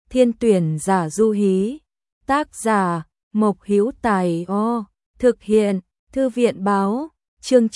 Thiên tuyển giả Du Hí. Tác giả Mộc Hữu Tài. Thực hiện Thư viện báo. Chương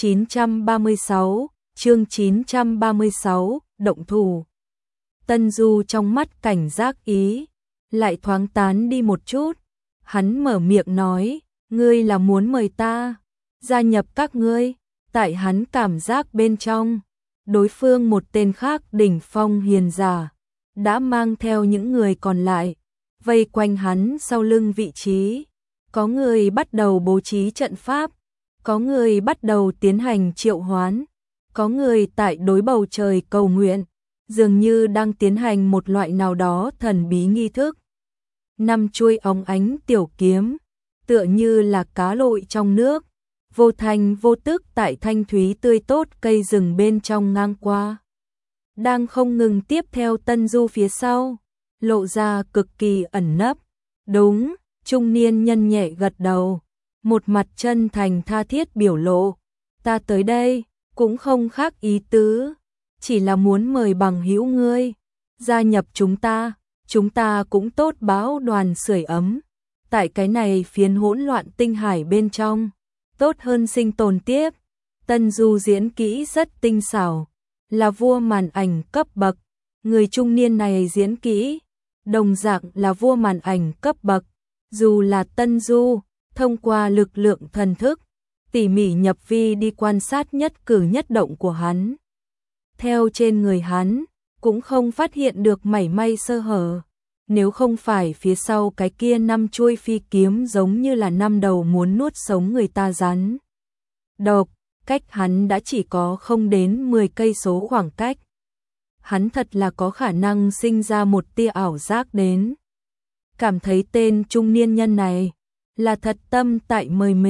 936, động thủ. Tân Du trong mắt cảnh giác ý lại thoáng tán đi một chút, hắn mở miệng nói, ngươi là muốn mời ta gia nhập các ngươi. Tại hắn cảm giác bên trong, đối phương một tên khác đỉnh phong hiền giả đã mang theo những người còn lại vây quanh hắn sau lưng vị trí. Có người bắt đầu bố trí trận pháp, có người bắt đầu tiến hành triệu hoán, có người tại đối bầu trời cầu nguyện, dường như đang tiến hành một loại nào đó thần bí nghi thức. Năm chuôi óng ánh tiểu kiếm, tựa như là cá lội trong nước, vô thành vô tức tại thanh thúy tươi tốt cây rừng bên trong ngang qua. Đang không ngừng tiếp theo Tân Du phía sau, lộ ra cực kỳ ẩn nấp. Đúng, trung niên nhân nhẹ gật đầu, một mặt chân thành tha thiết biểu lộ. Ta tới đây, cũng không khác ý tứ, chỉ là muốn mời bằng hữu ngươi gia nhập chúng ta cũng tốt báo đoàn sưởi ấm. Tại cái này phiến hỗn loạn tinh hải bên trong, tốt hơn sinh tồn tiếp. Tân Du diễn kỹ rất tinh xảo, là vua màn ảnh cấp bậc. Người trung niên này diễn kỹ, đồng dạng là vua màn ảnh cấp bậc. Dù là Tân Du, thông qua lực lượng thần thức, tỉ mỉ nhập vi đi quan sát nhất cử nhất động của hắn. Theo trên người hắn, cũng không phát hiện được mảy may sơ hở. Nếu không phải phía sau cái kia 5 chuôi phi kiếm giống như là 5 đầu muốn nuốt sống người ta rắn độc, cách hắn đã chỉ có không đến 10 cây số khoảng cách. Hắn thật là có khả năng sinh ra một tia ảo giác đến. Cảm thấy tên trung niên nhân này là thật tâm tại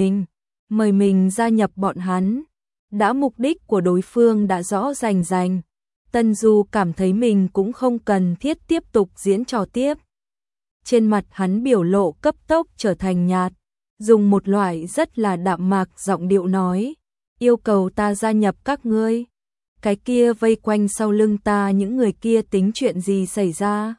mời mình gia nhập bọn hắn. Đã mục đích của đối phương đã rõ rành. Tân Du cảm thấy mình cũng không cần thiết tiếp tục diễn trò tiếp. Trên mặt hắn biểu lộ cấp tốc trở thành nhạt, dùng một loại rất là đạm mạc giọng điệu nói, yêu cầu ta gia nhập các ngươi. Cái kia vây quanh sau lưng ta những người kia tính chuyện gì xảy ra?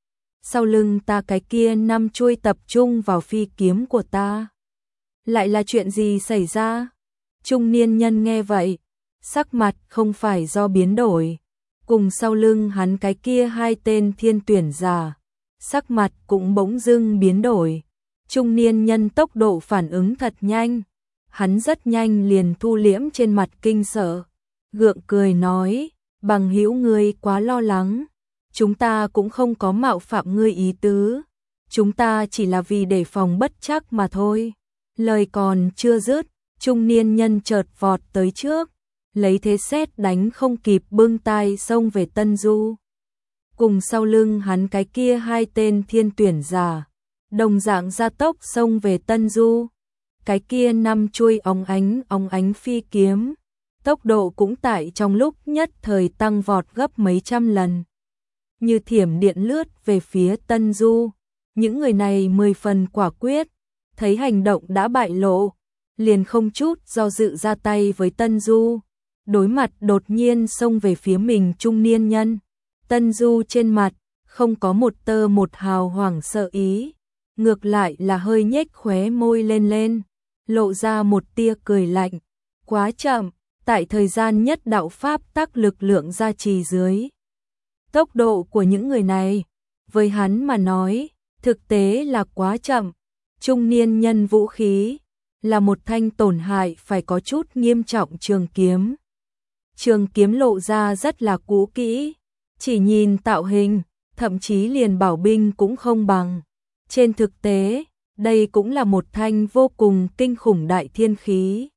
Sau lưng ta cái kia 5 chuôi tập trung vào phi kiếm của ta, lại là chuyện gì xảy ra? Trung niên nhân nghe vậy, sắc mặt không phải do biến đổi, cùng sau lưng hắn cái kia 2 tên thiên tuyển giả, sắc mặt cũng bỗng dưng biến đổi. Trung niên nhân tốc độ phản ứng thật nhanh, hắn rất nhanh liền thu liễm trên mặt kinh sợ, gượng cười nói, bằng hữu ngươi quá lo lắng, chúng ta cũng không có mạo phạm ngươi ý tứ, chúng ta chỉ là vì đề phòng bất trắc mà thôi. Lời còn chưa dứt, trung niên nhân chợt vọt tới trước, lấy thế sét đánh không kịp bưng tay xông về Tân Du. Cùng sau lưng hắn cái kia 2 tên thiên tuyển giả, đồng dạng gia tốc xông về Tân Du. Cái kia 5 chuôi óng ánh phi kiếm, tốc độ cũng tại trong lúc nhất thời tăng vọt gấp mấy trăm lần. Như thiểm điện lướt về phía Tân Du. Những người này 10 phần quả quyết, thấy hành động đã bại lộ, liền không chút do dự ra tay với Tân Du. Đối mặt đột nhiên xông về phía mình trung niên nhân, Tân Du trên mặt không có một tơ một hào hoảng sợ ý, ngược lại là hơi nhếch khóe môi lên, lộ ra một tia cười lạnh. Quá chậm, tại thời gian nhất đạo pháp tắc lực lượng gia trì dưới, tốc độ của những người này với hắn mà nói thực tế là quá chậm. Trung niên nhân vũ khí là một thanh tổn hại phải có chút nghiêm trọng trường kiếm. Trường kiếm lộ ra rất là cũ kỹ, chỉ nhìn tạo hình, thậm chí liền bảo binh cũng không bằng. Trên thực tế, đây cũng là một thanh vô cùng kinh khủng đại thiên khí.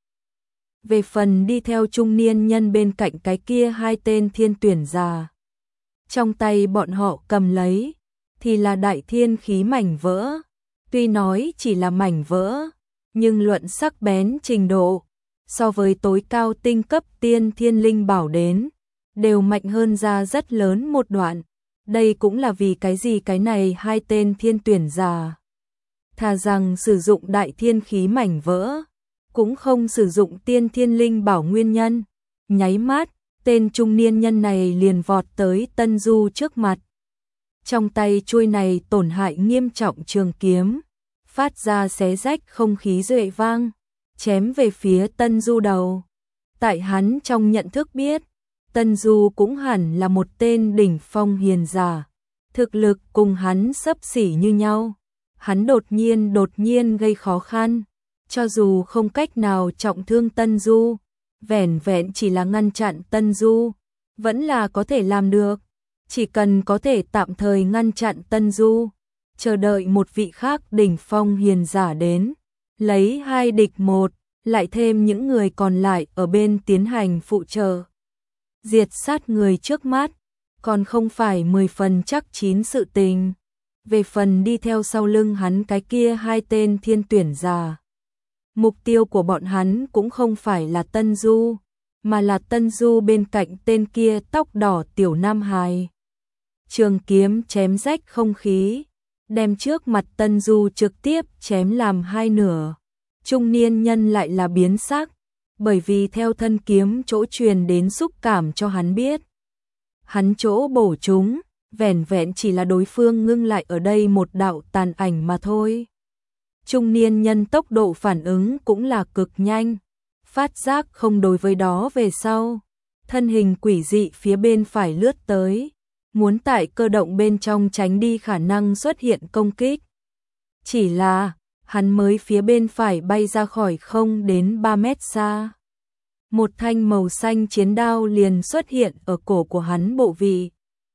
Về phần đi theo trung niên nhân bên cạnh cái kia 2 tên thiên tuyển giả, trong tay bọn họ cầm lấy thì là đại thiên khí mảnh vỡ. Tuy nói chỉ là mảnh vỡ, nhưng luận sắc bén trình độ, so với tối cao tinh cấp tiên thiên linh bảo đến, đều mạnh hơn ra rất lớn một đoạn. Đây cũng là vì cái gì cái này 2 tên thiên tuyển giả thà rằng sử dụng đại thiên khí mảnh vỡ, cũng không sử dụng tiên thiên linh bảo nguyên nhân. Nháy mắt, tên trung niên nhân này liền vọt tới Tân Du trước mặt. Trong tay chuôi này tổn hại nghiêm trọng trường kiếm, phát ra xé rách không khí duệ vang, chém về phía Tân Du đầu. Tại hắn trong nhận thức biết, Tân Du cũng hẳn là một tên đỉnh phong hiền giả, thực lực cùng hắn xấp xỉ như nhau. Hắn đột nhiên gây khó khăn, cho dù không cách nào trọng thương Tân Du, vẻn vẹn chỉ là ngăn chặn Tân Du, vẫn là có thể làm được. Chỉ cần có thể tạm thời ngăn chặn Tân Du, chờ đợi một vị khác đỉnh phong hiền giả đến, lấy 2 địch 1, lại thêm những người còn lại ở bên tiến hành phụ trợ. Diệt sát người trước mắt, còn không phải 10 phần chắc chín sự tình. Về phần đi theo sau lưng hắn cái kia 2 tên thiên tuyển giả, mục tiêu của bọn hắn cũng không phải là Tân Du, mà là Tân Du bên cạnh tên kia tóc đỏ tiểu nam hài. Trường kiếm chém rách không khí, đem trước mặt Tân Du trực tiếp chém làm 2 nửa. Trung niên nhân lại là biến sắc, bởi vì theo thân kiếm chỗ truyền đến xúc cảm cho hắn biết. Hắn chỗ bổ chúng, vẻn vẹn chỉ là đối phương ngưng lại ở đây một đạo tàn ảnh mà thôi. Trung niên nhân tốc độ phản ứng cũng là cực nhanh, phát giác không đối với đó về sau. Thân hình quỷ dị phía bên phải lướt tới, muốn tại cơ động bên trong tránh đi khả năng xuất hiện công kích. Chỉ là, hắn mới phía bên phải bay ra khỏi không đến 3 mét xa. Một thanh màu xanh chiến đao liền xuất hiện ở cổ của hắn bộ vị.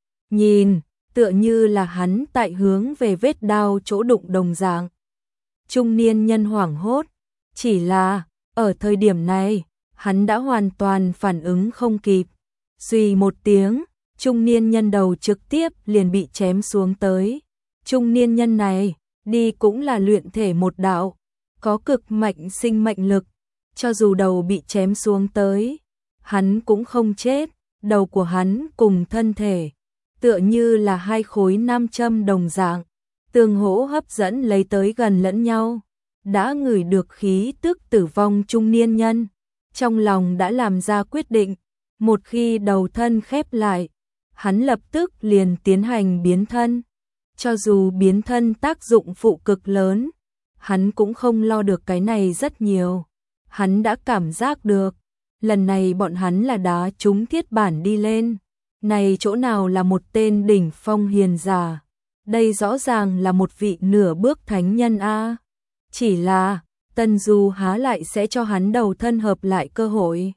Nhìn, tựa như là hắn tại hướng về vết đao chỗ đụng đồng dạng. Trung niên nhân hoảng hốt, chỉ là, ở thời điểm này, hắn đã hoàn toàn phản ứng không kịp. Suy một tiếng, trung niên nhân đầu trực tiếp liền bị chém xuống tới. Trung niên nhân này, đi cũng là luyện thể một đạo, có cực mạnh sinh mệnh lực, cho dù đầu bị chém xuống tới, hắn cũng không chết, đầu của hắn cùng thân thể, tựa như là 2 khối nam châm đồng dạng, tương hỗ hấp dẫn lấy tới gần lẫn nhau. Đã ngửi được khí tức tử vong trung niên nhân, trong lòng đã làm ra quyết định, một khi đầu thân khép lại, hắn lập tức liền tiến hành biến thân. Cho dù biến thân tác dụng phụ cực lớn, hắn cũng không lo được cái này rất nhiều. Hắn đã cảm giác được, lần này bọn hắn là đá trúng thiết bản đi lên. Này chỗ nào là một tên đỉnh phong hiền giả, đây rõ ràng là một vị nửa bước thánh nhân a. Chỉ là, Tân Du há lại sẽ cho hắn đầu thân hợp lại cơ hội.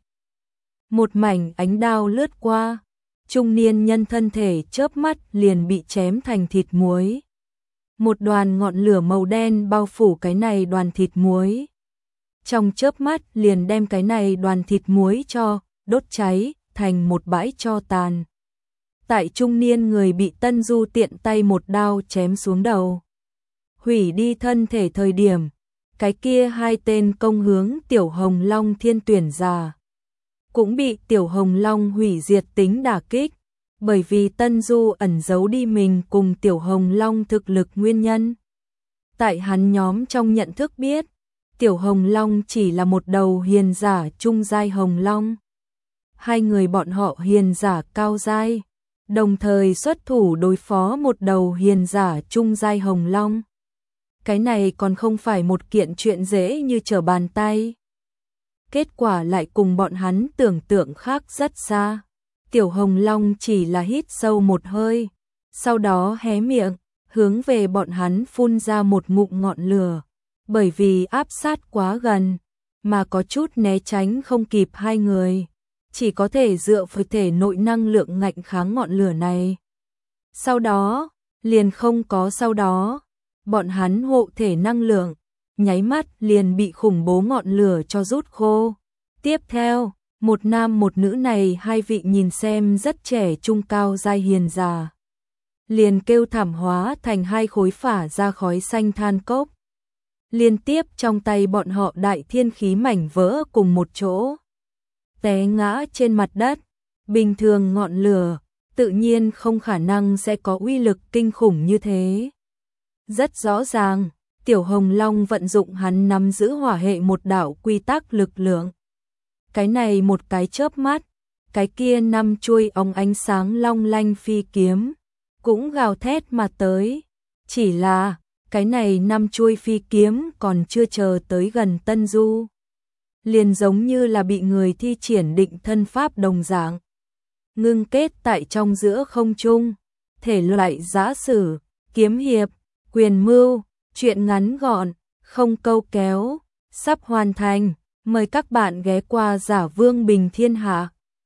Một mảnh ánh đao lướt qua, trung niên nhân thân thể chớp mắt liền bị chém thành thịt muối. Một đoàn ngọn lửa màu đen bao phủ cái này đoàn thịt muối. Trong chớp mắt liền đem cái này đoàn thịt muối cho đốt cháy thành một bãi tro tàn. Tại trung niên người bị Tân Du tiện tay một đao chém xuống đầu, hủy đi thân thể thời điểm, cái kia 2 tên công hướng Tiểu Hồng Long thiên tuyển giả cũng bị Tiểu Hồng Long hủy diệt tính đả kích, bởi vì Tân Du ẩn giấu đi mình cùng Tiểu Hồng Long thực lực nguyên nhân. Tại hắn nhóm trong nhận thức biết, Tiểu Hồng Long chỉ là một đầu hiền giả trung giai Hồng Long. 2 người bọn họ hiền giả cao giai, đồng thời xuất thủ đối phó một đầu hiền giả trung giai Hồng Long. Cái này còn không phải một kiện chuyện dễ như trở bàn tay. Kết quả lại cùng bọn hắn tưởng tượng khác rất xa. Tiểu Hồng Long chỉ là hít sâu một hơi, sau đó hé miệng, hướng về bọn hắn phun ra một ngụm ngọn lửa. Bởi vì áp sát quá gần, mà có chút né tránh không kịp 2 người, chỉ có thể dựa vào thể nội năng lượng ngạnh kháng ngọn lửa này. Sau đó, liền không có sau đó, bọn hắn hộ thể năng lượng, nháy mắt liền bị khủng bố ngọn lửa cho rút khô. Tiếp theo, một nam một nữ này 2 vị nhìn xem rất trẻ trung cao giai hiền giả, liền kêu thảm hóa thành 2 khối phả ra khói xanh than cốc. Liên tiếp trong tay bọn họ đại thiên khí mảnh vỡ cùng một chỗ, té ngã trên mặt đất. Bình thường ngọn lửa, tự nhiên không khả năng sẽ có uy lực kinh khủng như thế. Rất rõ ràng, Tiểu Hồng Long vận dụng hắn nắm giữ hỏa hệ một đạo quy tắc lực lượng. Cái này một cái chớp mắt, cái kia 5 chuôi óng ánh sáng long lanh phi kiếm, cũng gào thét mà tới. Chỉ là, cái này 5 chuôi phi kiếm còn chưa chờ tới gần Tân Du. Liền giống như là bị người thi triển định thân pháp đồng dạng. Ngưng kết tại trong giữa không trung, thể loại giã sử, kiếm hiệp, quyền mưu, truyện ngắn gọn, không câu kéo, sắp hoàn thành. Mời các bạn ghé qua Giả Vương Bình Thiên Hạ.